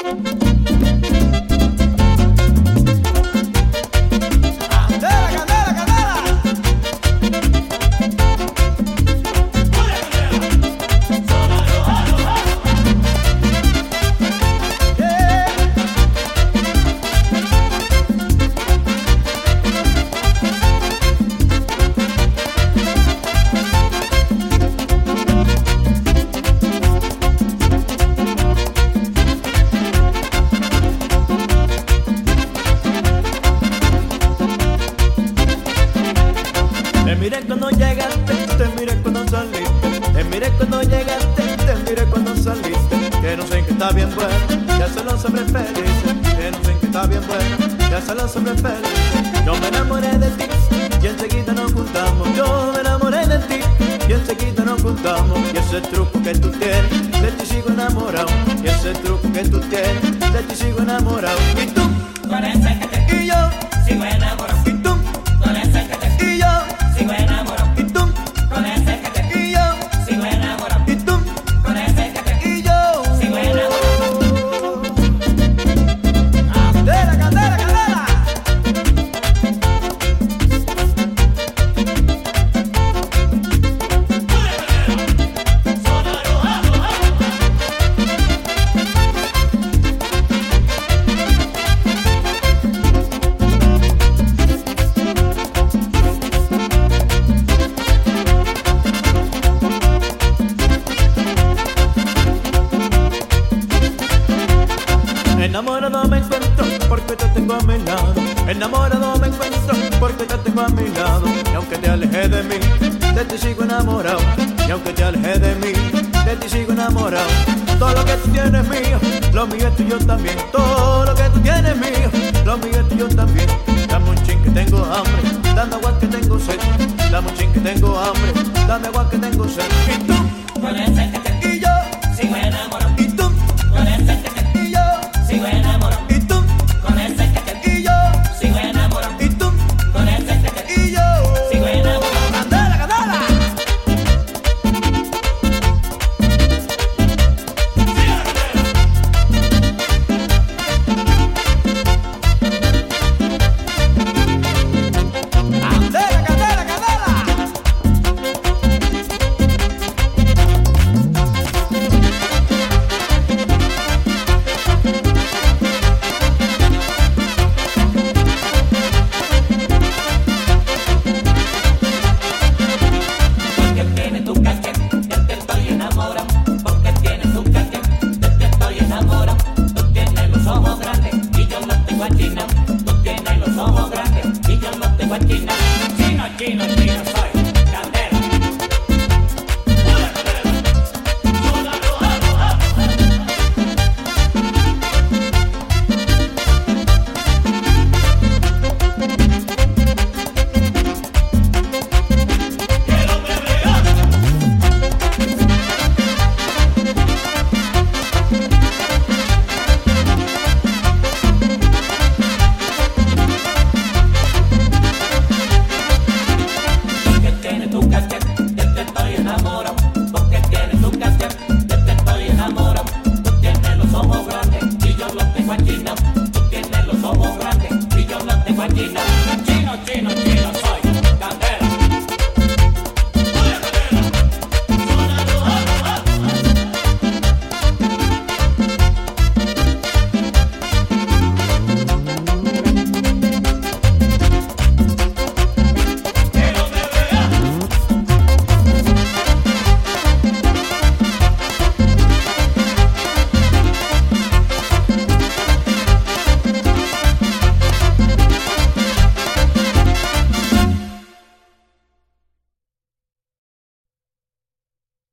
Te miré cuando llegaste, te miré cuando saliste. Te miré cuando llegaste, te miré cuando saliste. Que no sé que está bien bueno, ya son los hombres felices. Que no sé que está bien bueno, ya son los hombres felices. Yo me enamoré de ti y enseguida nos juntamos. Yo me enamoré de ti y enseguida nos juntamos. Y ese truco que tú tienes, de ti sigo enamorado. Y ese truco que tú tienes, de ti sigo enamorado. Y tú, con ese que te y yo, sigo enamorado. y tú, Con ese que te y yo, sigo enamorado. y tú, Con ese que te y yo, sigo enamorado. y tú, Con ese que te y yo. sigo enamorado. ¡Candela, candela, candela! Enamorado me encuentro porque te tengo a mi lado. Enamorado me encuentro porque te tengo a mi lado. Y aunque te alejes de mí, de ti sigo enamorado. Y aunque te alejes de mí, de ti sigo enamorado. Todo lo que tú tienes es mío, lo mío es tuyo también. Todo lo que tú tienes es mío, lo mío es tuyo también. Dame un chin que tengo hambre, dame agua que tengo sed. Dame un chin que tengo hambre, dame agua que tengo sed. Y tú,